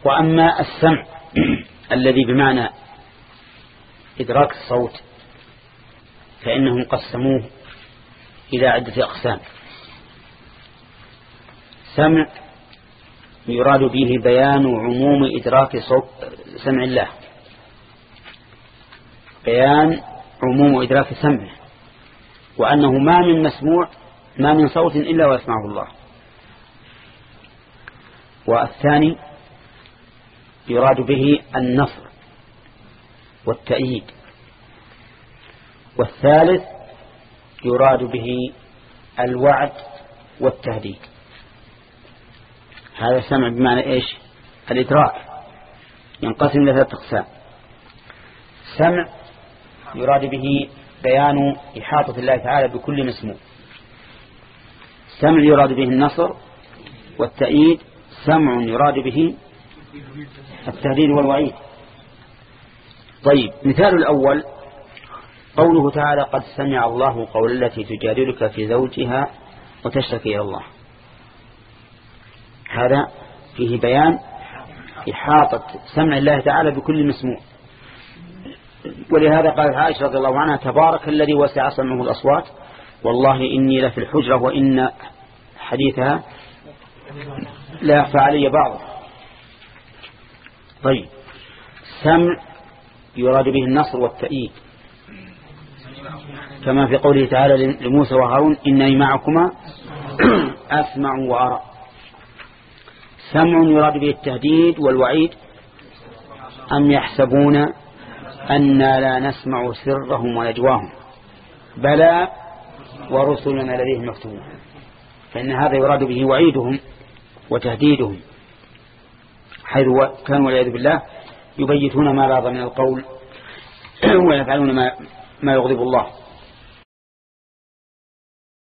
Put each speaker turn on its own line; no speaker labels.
وأما السمع الذي بمعنى إدراك الصوت فإنهم قسموه إلى عدة أقسام. سمع يراد به بيان عموم إدراك صوت سمع الله، بيان عموم إدراك سمعه، وأنه ما من مسموع ما من صوت إلا ويسمعه الله. والثاني يراد به النصر والتأييد. والثالث يراد به الوعد والتهديد. هذا السمع بمعنى إيش؟ الإدراك ينقسم إلى ثلاثة أقسام. سمع يراد به بيان إحاطة الله تعالى بكل مسموع. سمع يراد به النصر والتأييد. سمع يراد به التهديد والوعيد. طيب، مثال الأول قوله تعالى قد سمع الله قول التي تجادلك في زوجها وتشتكي إلى الله. هذا فيه بيان إحاطة سمع الله تعالى بكل مسموع. ولهذا قالت عائشة رضي الله عنها تبارك الذي وسع سمعه الأصوات والله إني لفي الحجرة وإن حديثها لا يخفى علي بعضه. طيب، سمع يراد به النصر والتأييد كما في قوله تعالى لموسى وهارون إنني معكما أسمع وأرى. سمع يراد به التهديد والوعيد أم يحسبون أننا لا نسمع سرهم ونجواهم بلى ورسلنا لديهم مكتوبون. فإن هذا يراد به وعيدهم وتهديدهم حيث كانوا والعياذ بالله يبيتون ما لاظ من القول ويفعلون ما يغضب الله.